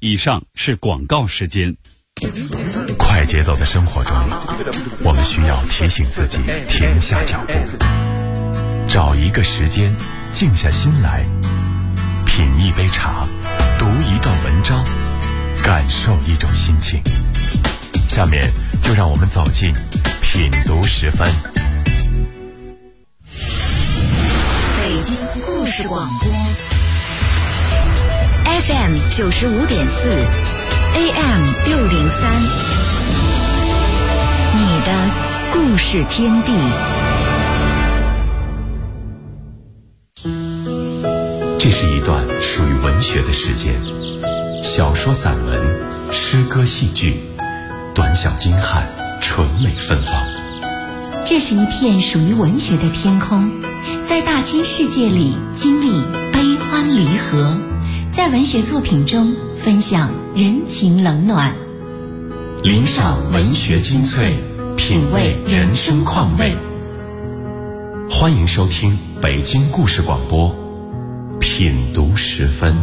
以上是广告时间。 快节奏的生活中，我们需要提醒自己停下脚步，找一个时间静下心来，品一杯茶，读一段文章，感受一种心情。下面就让我们走进品读10分。 北京故事广播 FM 95.4 AM 603，你的故事天地。 这是一段属于文学的时间，小说、散文、诗歌、戏剧，短小精悍，纯美芬芳。 这是一片属于文学的天空，在大千世界里经历悲欢离合，在文学作品中分享人情冷暖， 领赏文学精粹，品味人生况味。欢迎收听北京故事广播品读10分。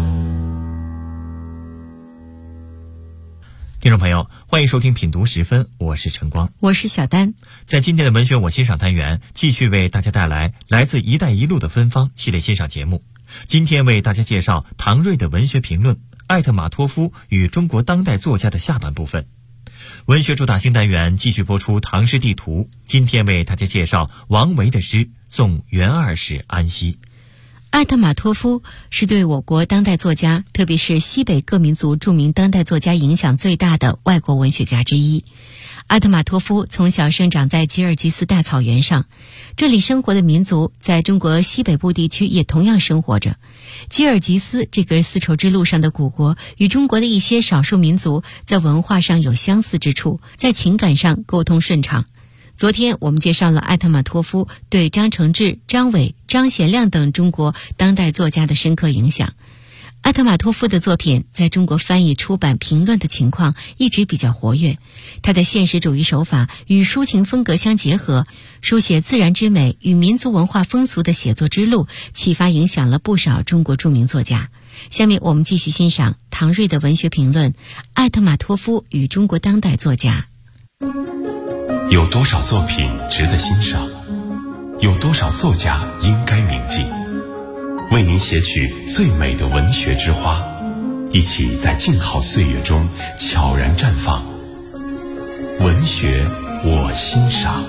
听众朋友，欢迎收听品读10分，我是晨光， 我是小丹。 在今天的文学我欣赏单元，继续为大家带来来自一带一路的芬芳系列欣赏节目。今天为大家介绍唐瑞的文学评论《艾特马托夫与中国当代作家》的下半部分。文学主打新单元继续播出唐诗地图，今天为大家介绍王维的诗《送袁二使安西》。 艾特马托夫是对我国当代作家，特别是西北各民族著名当代作家影响最大的外国文学家之一。艾特马托夫从小生长在吉尔吉斯大草原上，这里生活的民族在中国西北部地区也同样生活着。吉尔吉斯这个丝绸之路上的古国，与中国的一些少数民族在文化上有相似之处，在情感上沟通顺畅。昨天我们介绍了艾特马托夫对张承志、张伟、张贤亮等中国当代作家的深刻影响。艾特马托夫的作品在中国翻译、出版、评论的情况一直比较活跃。他的现实主义手法与抒情风格相结合，书写自然之美与民族文化风俗的写作之路，启发影响了不少中国著名作家。下面我们继续欣赏唐瑞的文学评论《艾特马托夫与中国当代作家》。 有多少作品值得欣赏？有多少作家应该铭记？为您写取最美的文学之花，一起在静好岁月中悄然绽放。文学我欣赏。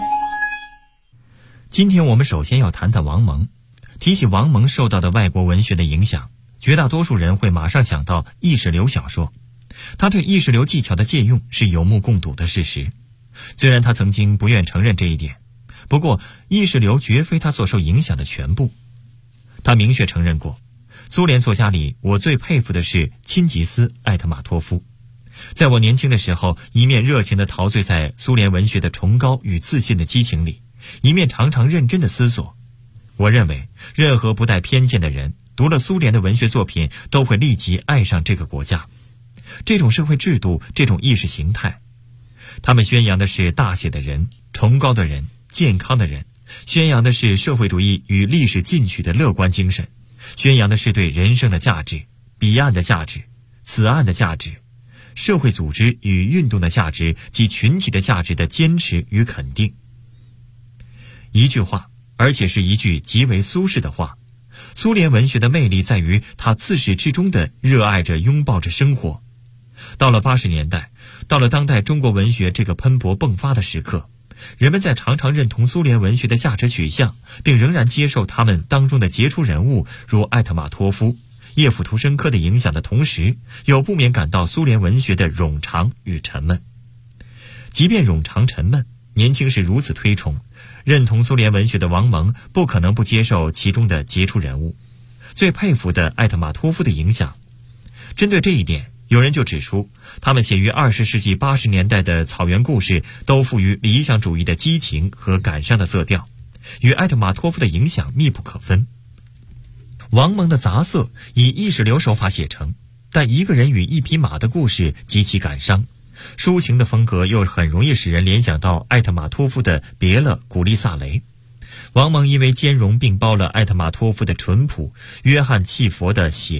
今天我们首先要谈谈王蒙。提起王蒙受到的外国文学的影响，绝大多数人会马上想到意识流小说。他对意识流技巧的借用是有目共睹的事实。虽然他曾经不愿承认这一点，不过意识流绝非他所受影响的全部。他明确承认过，苏联作家里我最佩服的是钦吉斯、艾特马托夫。在我年轻的时候，一面热情地陶醉在苏联文学的崇高与自信的激情里，一面常常认真地思索。我认为任何不带偏见的人读了苏联的文学作品，都会立即爱上这个国家，这种社会制度，这种意识形态。他们宣扬的是大写的人、崇高的人、健康的人，宣扬的是社会主义与历史进取的乐观精神，宣扬的是对人生的价值、彼岸的价值、此岸的价值、社会组织与运动的价值及群体的价值的坚持与肯定。一句话，而且是一句极为苏式的话，苏联文学的魅力在于它自始至终地热爱着、拥抱着生活。到了80年代，到了当代中国文学这个喷薄迸发的时刻，人们在常常认同苏联文学的价值取向，并仍然接受他们当中的杰出人物如艾特马托夫、叶甫图申科的影响的同时，又不免感到苏联文学的冗长与沉闷。即便冗长沉闷，年轻时如此推崇，认同苏联文学的王蒙不可能不接受其中的杰出人物，最佩服的艾特马托夫的影响。针对这一点，有人就指出，他们写于20世纪80年代的草原故事都富于理想主义的激情和感伤的色调，与艾特马托夫的影响密不可分。王蒙的杂色以意识流手法写成，但一个人与一匹马的故事极其感伤，抒情的风格又很容易使人联想到艾特马托夫的《别了，古丽萨雷》。王蒙因为兼容并包了艾特马托夫的淳朴、约翰契佛的洗练、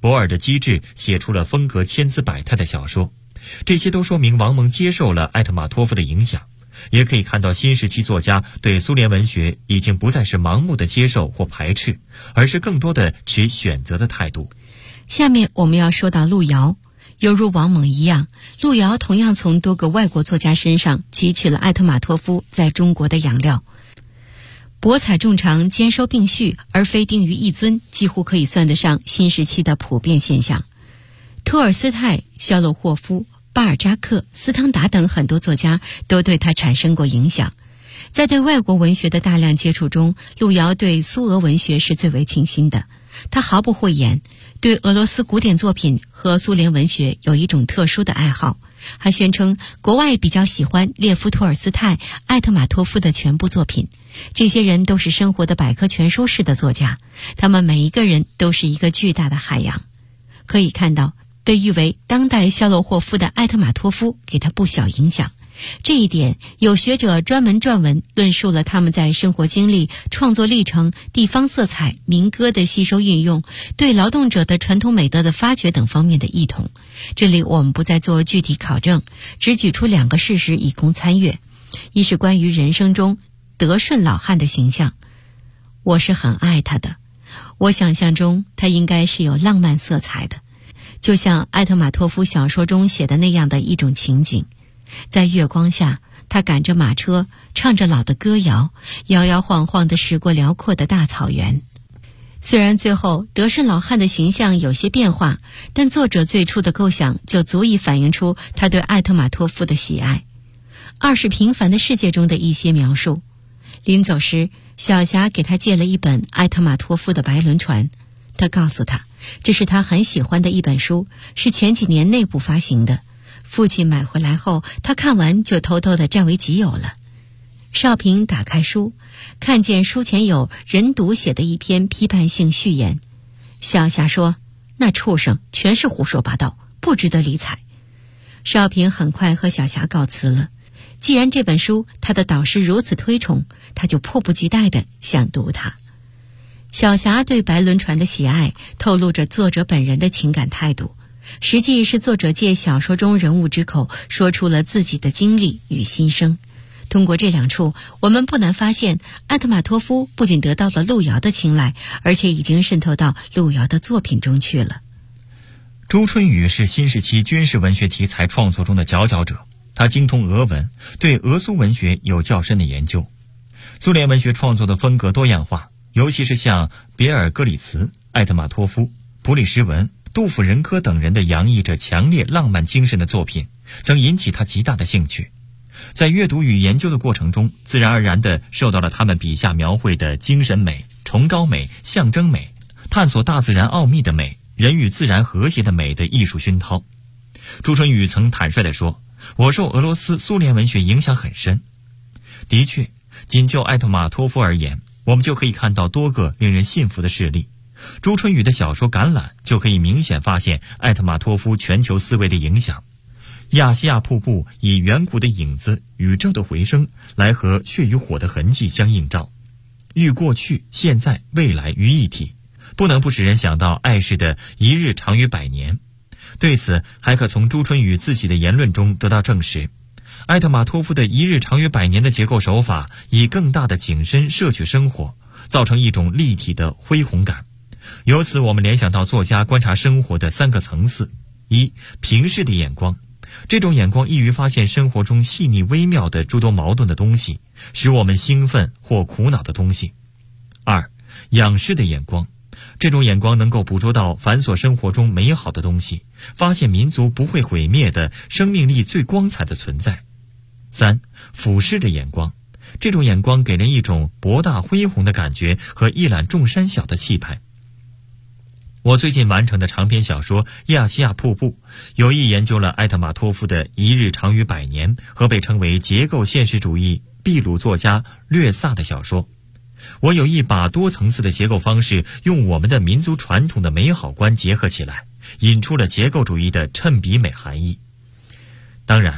博尔的机智写出了风格千姿百态的小说。这些都说明王蒙接受了艾特马托夫的影响，也可以看到新时期作家对苏联文学已经不再是盲目的接受或排斥，而是更多的持选择的态度。 下面我们要说到路遥。犹如王蒙一样，路遥同样从多个外国作家身上汲取了艾特马托夫在中国的养料。博采众长，兼收并蓄，而非定于一尊，几乎可以算得上新时期的普遍现象。托尔斯泰、肖洛霍夫、巴尔扎克、斯汤达等很多作家都对他产生过影响。在对外国文学的大量接触中，路遥对苏俄文学是最为倾心的。他毫不讳言，对俄罗斯古典作品和苏联文学有一种特殊的爱好。还宣称国外比较喜欢列夫·托尔斯泰、艾特马托夫的全部作品。这些人都是生活的百科全书式的作家，他们每一个人都是一个巨大的海洋。可以看到，被誉为当代肖洛霍夫的艾特马托夫给他不小影响。这一点，有学者专门撰文论述了他们在生活经历、创作历程、地方色彩、民歌的吸收运用、对劳动者的传统美德的发掘等方面的异同。这里我们不再做具体考证，只举出2个事实以供参阅。一是关于人生中德顺老汉的形象，我是很爱他的，我想象中他应该是有浪漫色彩的，就像艾特马托夫小说中写的那样的一种情景。在月光下，他赶着马车，唱着老的歌谣，摇摇晃晃地驶过辽阔的大草原。虽然最后德顺老汉的形象有些变化，但作者最初的构想就足以反映出他对艾特马托夫的喜爱。二是平凡的世界中的一些描述。临走时，小霞给他借了一本艾特马托夫的白轮船，他告诉他，这是他很喜欢的一本书，是前几年内部发行的。父亲买回来后，他看完就偷偷地占为己有了。少平打开书，看见书前有人读写的一篇批判性序言。小霞说，那畜生全是胡说八道，不值得理睬。少平很快和小霞告辞了。既然这本书他的导师如此推崇，他就迫不及待地想读它。小霞对白轮船的喜爱透露着作者本人的情感态度，实际是作者借小说中人物之口说出了自己的经历与心声。通过这2处，我们不难发现，艾特马托夫不仅得到了路遥的青睐，而且已经渗透到路遥的作品中去了。 朱春雨是新时期军事文学题材创作中的佼佼者，他精通俄文，对俄苏文学有较深的研究。苏联文学创作的风格多样化，尤其是像别尔戈里茨、艾特马托夫、普里什文、杜甫、任科等人的洋溢着强烈浪漫精神的作品，曾引起他极大的兴趣。在阅读与研究的过程中，自然而然地受到了他们笔下描绘的精神美、崇高美、象征美、探索大自然奥秘的美、人与自然和谐的美的艺术熏陶。朱春雨曾坦率地说，我受俄罗斯苏联文学影响很深。的确，仅就艾特马托夫而言，我们就可以看到多个令人信服的事例。朱春雨的小说《橄榄》就可以明显发现艾特马托夫全球思维的影响。亚细亚瀑布以远古的影子、宇宙的回声来和血与火的痕迹相映照，寓过去、现在、未来于一体，不能不使人想到艾氏的一日长于100年。对此，还可从朱春雨自己的言论中得到证实。艾特马托夫的一日长于100年的结构手法，以更大的景深摄取生活，造成一种立体的恢宏感。由此我们联想到作家观察生活的3个层次：一、平视的眼光，这种眼光易于发现生活中细腻微妙的诸多矛盾的东西，使我们兴奋或苦恼的东西；二、仰视的眼光，这种眼光能够捕捉到繁琐生活中美好的东西，发现民族不会毁灭的生命力最光彩的存在；三、俯视的眼光，这种眼光给人一种博大恢宏的感觉和一览众山小的气派。我最近完成的长篇小说《亚细亚瀑布》，有意研究了艾特马托夫的一日长于100年和被称为结构现实主义秘鲁作家略萨的小说。我有意把多层次的结构方式用我们的民族传统的美好观结合起来，引出了结构主义的衬比美含义。当然，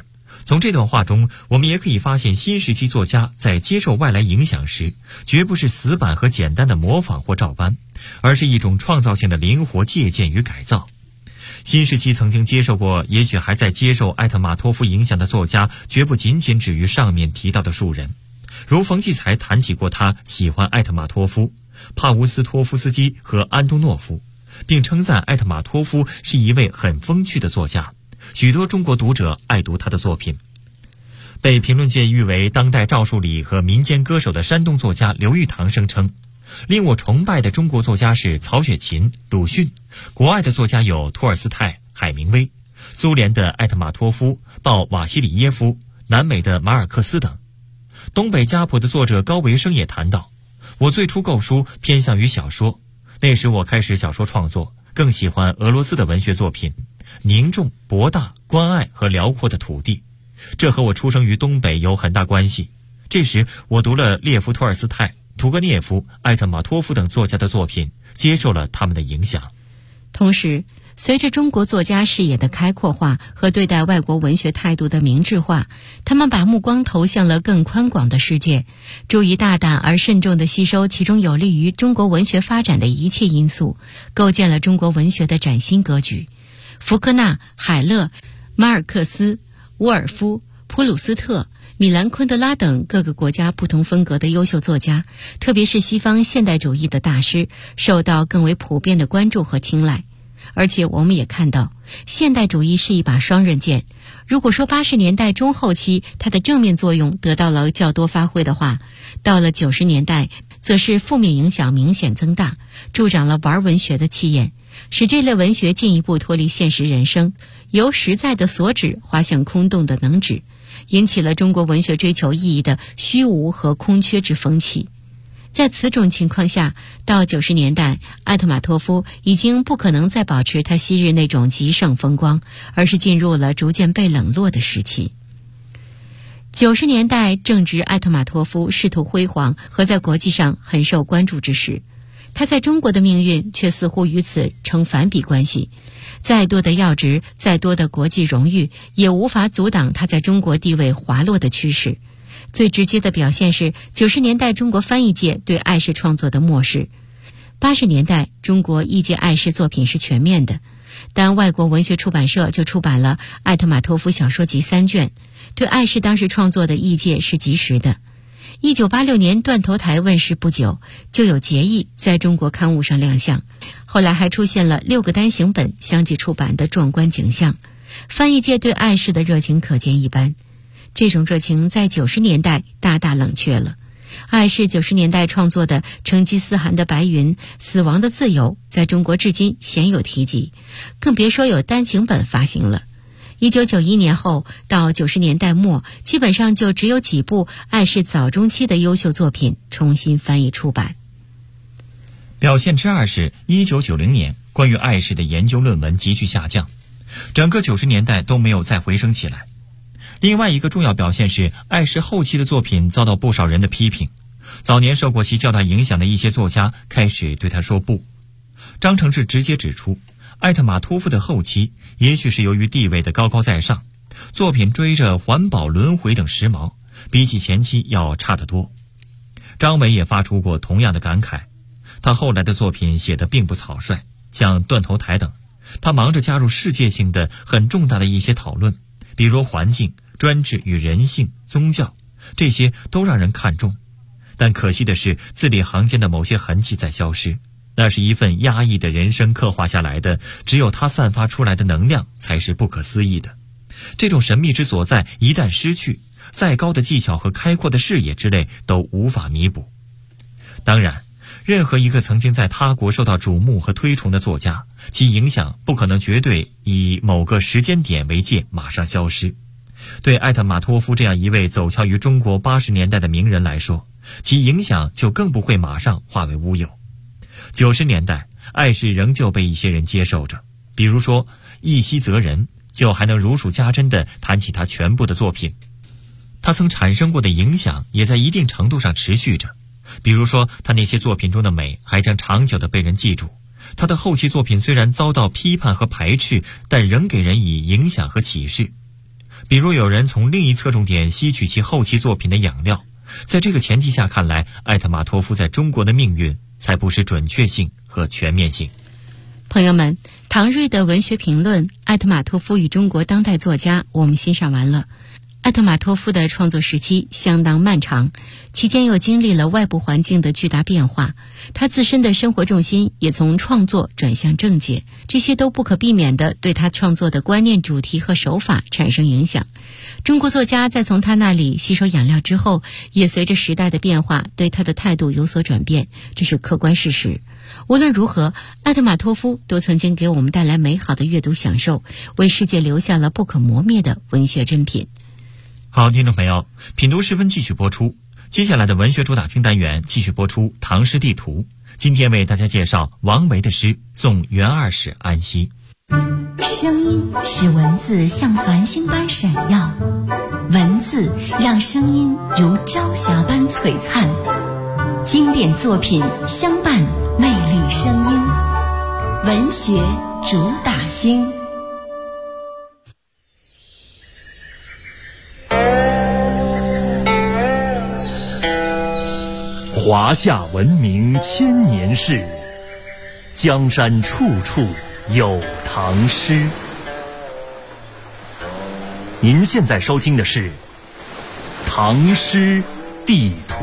从这段话中，我们也可以发现新时期作家在接受外来影响时，绝不是死板和简单的模仿或照搬，而是一种创造性的灵活借鉴与改造。新时期曾经接受过，也许还在接受艾特马托夫影响的作家，绝不仅仅止于上面提到的数人。如冯骥才谈起过他喜欢艾特马托夫、帕乌斯托夫斯基和安东诺夫，并称赞艾特马托夫是一位很风趣的作家，许多中国读者爱读他的作品。被评论界誉为当代赵树理和民间歌手的山东作家刘玉堂声称，令我崇拜的中国作家是曹雪芹、鲁迅，国外的作家有托尔斯泰、海明威，苏联的艾特马托夫、鲍瓦西里耶夫，南美的马尔克斯等。东北家谱的作者高维生也谈到，我最初购书偏向于小说，那时我开始小说创作，更喜欢俄罗斯的文学作品，凝重、博大、关爱和辽阔的土地，这和我出生于东北有很大关系。这时我读了列夫·托尔斯泰、屠格涅夫、艾特马托夫等作家的作品，接受了他们的影响。 同时，随着中国作家视野的开阔化和对待外国文学态度的明智化，他们把目光投向了更宽广的世界，注意大胆而慎重地吸收其中有利于中国文学发展的一切因素，构建了中国文学的崭新格局。福克纳、海勒、马尔克斯、沃尔夫、普鲁斯特、米兰昆德拉等各个国家不同风格的优秀作家，特别是西方现代主义的大师，受到更为普遍的关注和青睐。而且我们也看到，现代主义是一把双刃剑。如果说80年代中后期它的正面作用得到了较多发挥的话，到了90年代，则是负面影响明显增大，助长了玩文学的气焰，使这类文学进一步脱离现实人生，由实在的所指滑向空洞的能指，引起了中国文学追求意义的虚无和空缺之风气。在此种情况下，到90年代，艾特马托夫已经不可能再保持他昔日那种极盛风光，而是进入了逐渐被冷落的时期。90年代正值艾特马托夫仕途辉煌和在国际上很受关注之时，他在中国的命运却似乎与此成反比关系。再多的要职，再多的国际荣誉，也无法阻挡他在中国地位滑落的趋势。最直接的表现是90年代中国翻译界对艾氏创作的漠视。80年代中国译介艾氏作品是全面的，但外国文学出版社就出版了艾特马托夫小说集3卷，对艾氏当时创作的译介是及时的。1986年断头台问世不久，就有结译在中国刊物上亮相，后来还出现了6个单行本相继出版的壮观景象。翻译界对艾氏的热情可见一斑。这种热情在90年代大大冷却了。艾氏90年代创作的成吉思汗的白云、死亡的自由在中国至今鲜有提及，更别说有单行本发行了。1991年后到90年代末，基本上就只有几部艾氏早中期的优秀作品重新翻译出版。 表现之二是1990年关于艾氏的研究论文急剧下降，整个90年代都没有再回升起来。另外一个重要表现是艾氏后期的作品遭到不少人的批评，早年受过其较大影响的一些作家开始对他说不。张承志直接指出，艾特马托夫的后期也许是由于地位的高高在上，作品追着环保、轮回等时髦，比起前期要差得多。张伟也发出过同样的感慨，他后来的作品写得并不草率，像断头台等，他忙着加入世界性的很重大的一些讨论，比如环境、专制与人性、宗教，这些都让人看重。但可惜的是，字里行间的某些痕迹在消失，那是一份压抑的人生刻画下来的，只有它散发出来的能量才是不可思议的。这种神秘之所在一旦失去，再高的技巧和开阔的视野之类都无法弥补。当然，任何一个曾经在他国受到瞩目和推崇的作家，其影响不可能绝对以某个时间点为界马上消失。对艾特马托夫这样一位走俏于中国80年代的名人来说，其影响就更不会马上化为乌有。90年代，艾氏仍旧被一些人接受着，比如说一西泽人就还能如数家珍地谈起他全部的作品。他曾产生过的影响也在一定程度上持续着，比如说他那些作品中的美还将长久地被人记住。他的后期作品虽然遭到批判和排斥，但仍给人以影响和启示。 比如有人从另一侧重点吸取其后期作品的养料。在这个前提下看来，艾特马托夫在中国的命运才不失准确性和全面性。 朋友们，唐瑞的文学评论《艾特马托夫与中国当代作家》我们欣赏完了。艾特马托夫的创作时期相当漫长，期间又经历了外部环境的巨大变化，他自身的生活重心也从创作转向政界，这些都不可避免地对他创作的观念、主题和手法产生影响。中国作家在从他那里吸收养料之后，也随着时代的变化对他的态度有所转变，这是客观事实。无论如何，艾特马托夫都曾经给我们带来美好的阅读享受，为世界留下了不可磨灭的文学珍品。 好，听众朋友，品读时分继续播出。接下来的文学主打清单元继续播出唐诗地图。今天为大家介绍王维的诗《送元二使安西》。 声音使文字像繁星般闪耀，文字让声音如朝霞般璀璨。经典作品相伴魅力声音，文学主打星。 华夏文明千年事，江山处处有唐诗。您现在收听的是《唐诗地图》。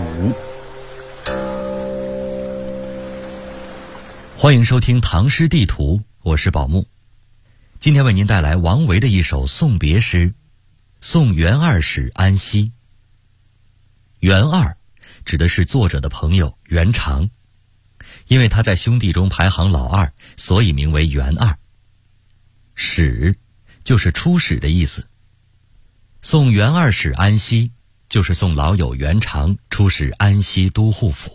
欢迎收听《唐诗地图》，我是宝木。今天为您带来王维的一首送别诗《送元二使安西》。元二指的是作者的朋友元长，因为他在兄弟中排行老二，所以名为元二。使就是出使的意思。送元二使安西，就是送老友元长出使安西都护府。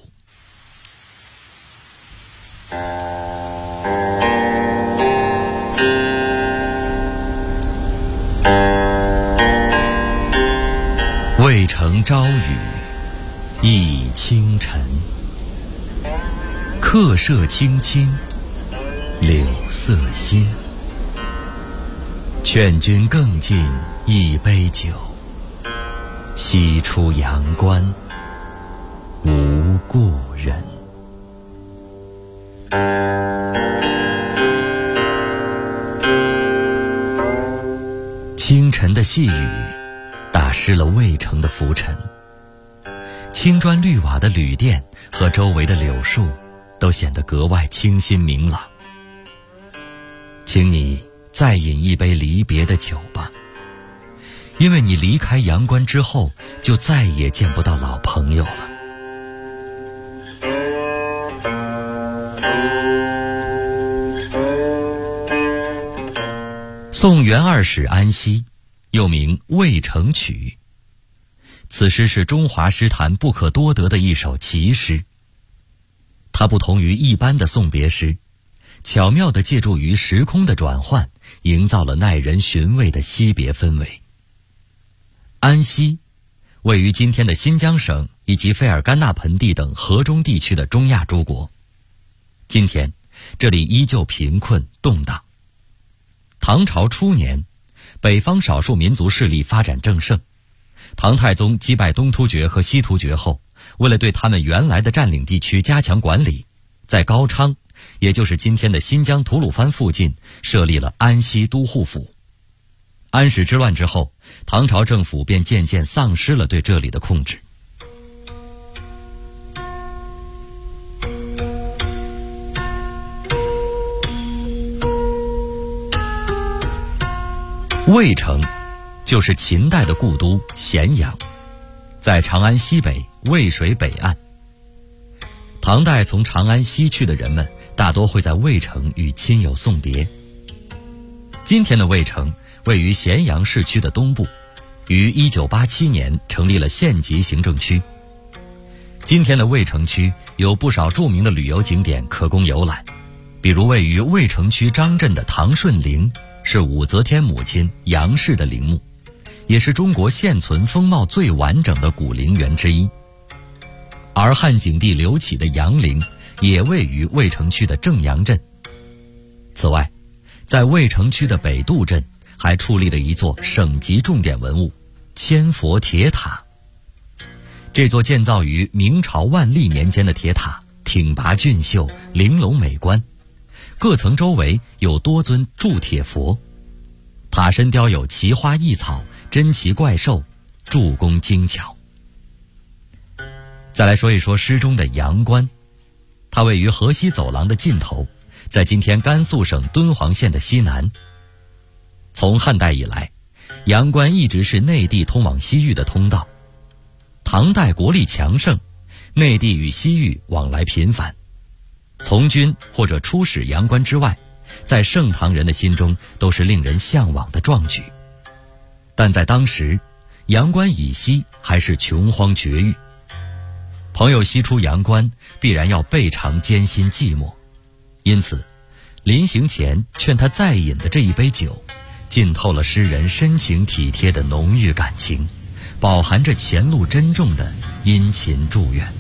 渭城朝雨浥轻尘，客舍青青柳色新。劝君更尽一杯酒，西出阳关无故人。清晨的细雨打湿了渭城的浮尘，青砖绿瓦的旅店和周围的柳树都显得格外清新明朗。请你再饮一杯离别的酒吧，因为你离开阳关之后，就再也见不到老朋友了。送元二使安西，又名《渭城曲》。此诗是中华诗坛不可多得的一首奇诗。它不同于一般的送别诗，巧妙地借助于时空的转换，营造了耐人寻味的惜别氛围。安西位于今天的新疆省以及费尔干纳盆地等河中地区的中亚诸国。今天这里依旧贫困动荡。唐朝初年，北方少数民族势力发展正盛。唐太宗击败东突厥和西突厥后，为了对他们原来的占领地区加强管理，在高昌，也就是今天的新疆吐鲁番附近，设立了安西都护府。安史之乱之后，唐朝政府便渐渐丧失了对这里的控制。渭城就是秦代的故都咸阳，在长安西北渭水北岸。唐代从长安西去的人们大多会在渭城与亲友送别。今天的渭城位于咸阳市区的东部，于1987年成立了县级行政区。今天的渭城区有不少著名的旅游景点可供游览，比如位于渭城区张镇的唐顺陵，是武则天母亲杨氏的陵墓，也是中国现存风貌最完整的古陵园之一。而汉景帝刘启的杨陵也位于渭城区的正阳镇。此外，在渭城区的北渡镇还矗立了一座省级重点文物千佛铁塔。这座建造于明朝万历年间的铁塔挺拔俊秀，玲珑美观，各层周围有多尊铸铁佛，塔身雕有奇花异草、珍奇怪兽，铸工精巧。再来说一说诗中的阳关，它位于河西走廊的尽头，在今天甘肃省敦煌县的西南。从汉代以来，阳关一直是内地通往西域的通道。唐代国力强盛，内地与西域往来频繁，从军或者出使阳关之外，在盛唐人的心中都是令人向往的壮举。但在当时，阳关以西还是穷荒绝域，朋友西出阳关必然要倍尝艰辛寂寞，因此临行前劝他再饮的这一杯酒，浸透了诗人深情体贴的浓郁感情，饱含着前路珍重的殷勤祝愿。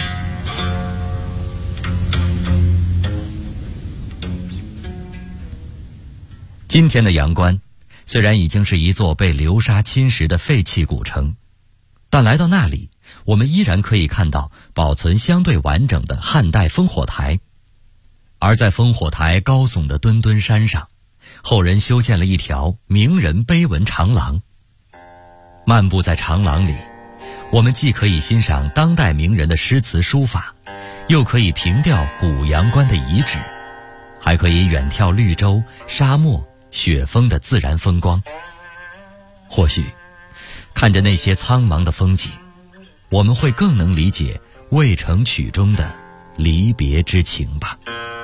今天的阳关虽然已经是一座被流沙侵蚀的废弃古城，但来到那里，我们依然可以看到保存相对完整的汉代烽火台。而在烽火台高耸的墩墩山上，后人修建了一条名人碑文长廊。漫步在长廊里，我们既可以欣赏当代名人的诗词书法，又可以凭吊古阳关的遗址，还可以远眺绿洲、沙漠、雪峰的自然风光。或许看着那些苍茫的风景，我们会更能理解《渭城曲》中的离别之情吧。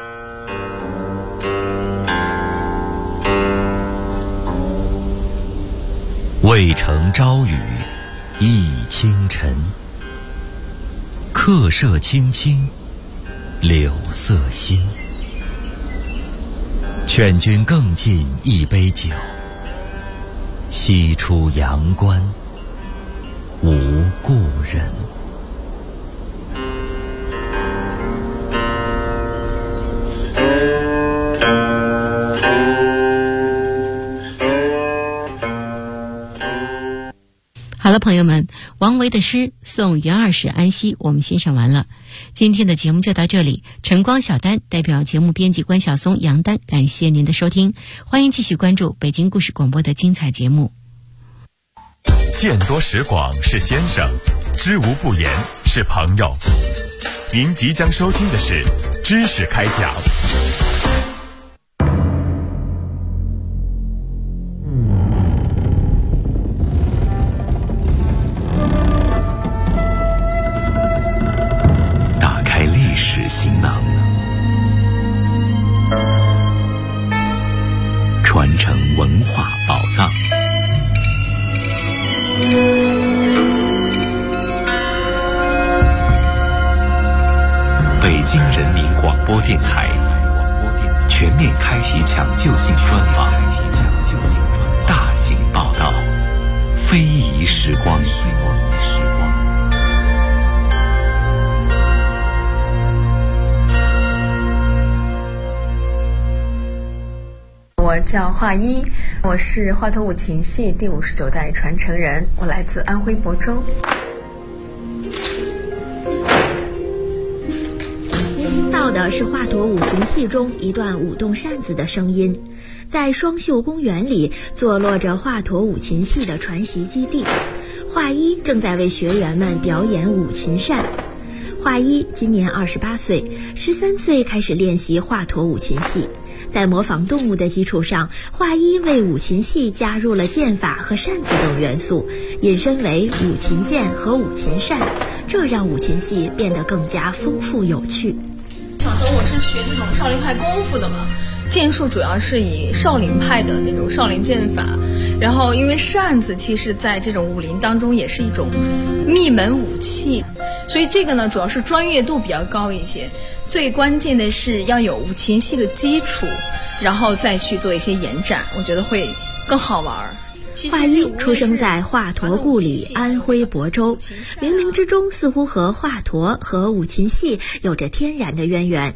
渭城朝雨浥轻尘，客舍青青柳色新。劝君更尽一杯酒，西出阳关无故人。 好了，朋友们，王维的诗《送袁二使安西》我们欣赏完了。今天的节目就到这里，晨光小丹代表节目编辑关晓松、杨丹，感谢您的收听，欢迎继续关注北京故事广播的精彩节目。 见多识广是先生，知无不言是朋友。您即将收听的是知识开讲。 打开历史行囊，传承文化宝藏。北京人民广播电台全面开启抢救性专访，大型报道，非遗时光。 我叫华一，我是华佗五禽戏第59代传承人，我来自安徽亳州。 您听到的是华佗五禽戏中一段舞动扇子的声音。在双秀公园里坐落着华佗五禽戏的传习基地，华一正在为学员们表演五禽扇。华一今年28岁，13岁开始练习华佗五禽戏。在模仿动物的基础上，华一为五禽戏加入了剑法和扇子等元素，引申为五禽剑和五禽扇，这让五禽戏变得更加丰富有趣。 小时候我是学这种少林派功夫的嘛，剑术主要是以少林派的那种少林剑法，然后因为扇子其实在这种武林当中也是一种秘门武器，所以这个呢主要是专业度比较高一些，最关键的是要有五禽戏的基础，然后再去做一些延展，我觉得会更好玩。 华一出生在华佗故里安徽亳州，冥冥之中似乎和华佗和五禽戏有着天然的渊源。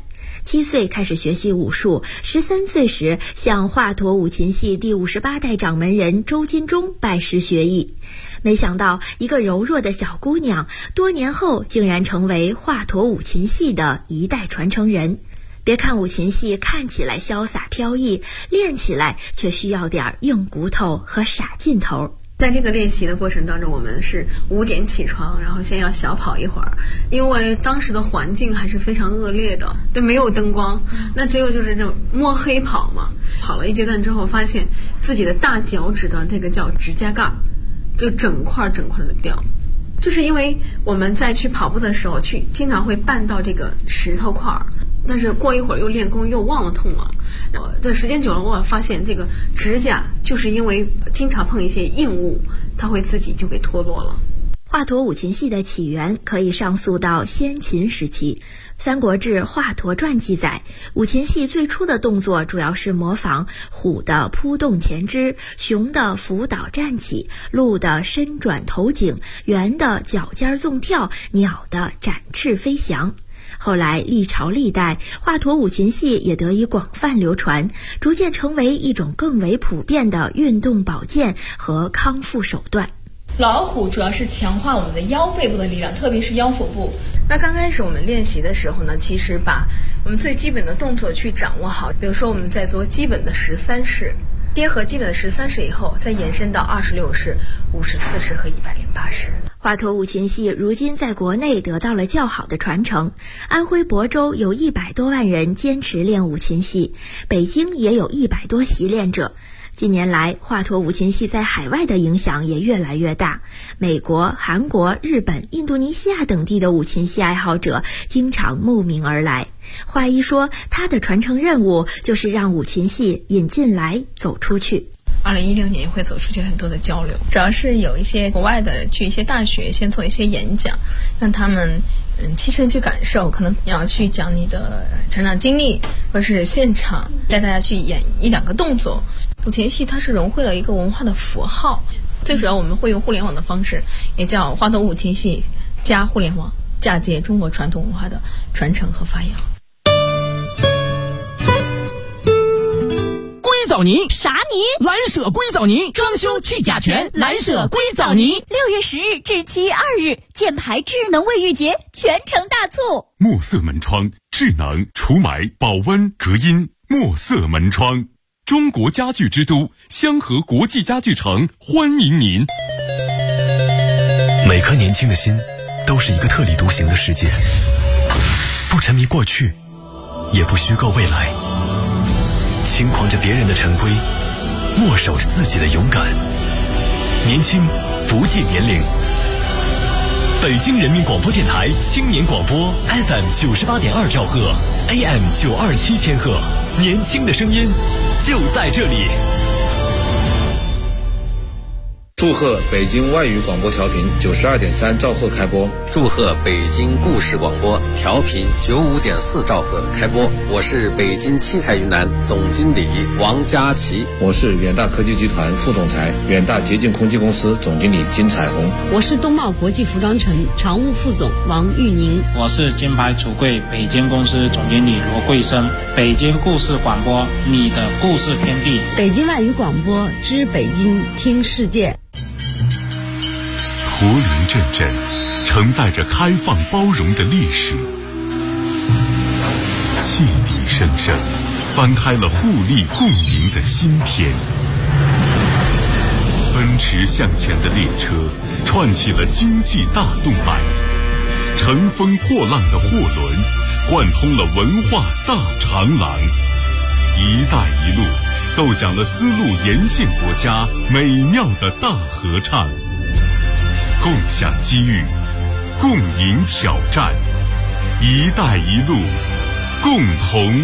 7岁开始学习武术，13岁时向华佗五禽戏第58代掌门人周金忠拜师学艺。没想到一个柔弱的小姑娘，多年后竟然成为华佗五禽戏的一代传承人。别看五禽戏看起来潇洒飘逸，练起来却需要点硬骨头和傻劲头。 在这个练习的过程当中，我们是5点起床，然后先要小跑一会儿，因为当时的环境还是非常恶劣的，对，没有灯光，那只有就是这种摸黑跑嘛。跑了一阶段之后，发现自己的大脚趾的这个叫指甲盖就整块的掉，就是因为我们在去跑步的时候经常会绊到这个石头块，但是过一会儿又练功又忘了痛了，然后的时间久了，我发现这个指甲就是因为经常碰一些硬物，它会自己就给脱落了。 华佗五禽戏的起源可以上溯到先秦时期。《三国志·华佗传》记载，五禽戏最初的动作主要是模仿虎的扑动前肢，熊的伏倒站起，鹿的伸转头颈，猿的脚尖纵跳，鸟的展翅飞翔。后来历朝历代，华佗五禽戏也得以广泛流传，逐渐成为一种更为普遍的运动保健和康复手段。 老虎主要是强化我们的腰背部的力量，特别是腰腹部。那刚开始我们练习的时候呢，其实把我们最基本的动作去掌握好，比如说我们在做基本的13式，结合基本的13式以后，再延伸到26式、54式和108式。 华佗五禽戏如今在国内得到了较好的传承，安徽亳州有100多万人坚持练五禽戏，北京也有100多习练者。近年来，华佗五禽戏在海外的影响也越来越大，美国、韩国、日本、印度尼西亚等地的五禽戏爱好者经常慕名而来。华医说，他的传承任务就是让五禽戏引进来走出去。 2016年会走出去很多的交流，主要是有一些国外的去一些大学先做一些演讲，让他们亲身去感受，可能你要去讲你的成长经历，或是现场带大家去演1-2个动作。五禽戏它是融汇了一个文化的符号，最主要我们会用互联网的方式，也叫华佗五禽戏加互联网，嫁接中国传统文化的传承和发扬。 硅藻泥啥泥？ 蓝舍硅藻泥，装修去甲醛，蓝舍硅藻泥。 6月10日至7月2日，箭牌智能卫浴节全城大促。 墨色门窗，智能除霾、保温、隔音。墨色门窗，中国家具之都香河国际家具城欢迎您。 每颗年轻的心都是一个特立独行的世界，不沉迷过去，也不虚构未来，轻狂着别人的陈规，默守着自己的勇敢。年轻不计年龄。北京人民广播电台青年广播 FM 98.2兆赫 AM 927千赫，年轻的声音就在这里。 祝贺北京外语广播调频92.3兆赫开播， 祝贺北京故事广播调频95.4兆赫开播。我是北京七彩云南总经理王佳琪， 我是远大科技集团副总裁、远大洁净空气公司总经理金彩虹， 我是东茂国际服装城常务副总王玉宁， 我是金牌橱柜北京公司总经理罗桂生。北京故事广播，你的故事天地。 北京外语广播知北京听世界。 驼铃阵阵，承载着开放包容的历史，汽笛声声，翻开了互利共赢的新篇。奔驰向前的列车，串起了经济大动脉；乘风破浪的货轮，贯通了文化大长廊。一带一路，奏响了丝路沿线国家美妙的大合唱。共享机遇，共赢挑战，一带一路，共同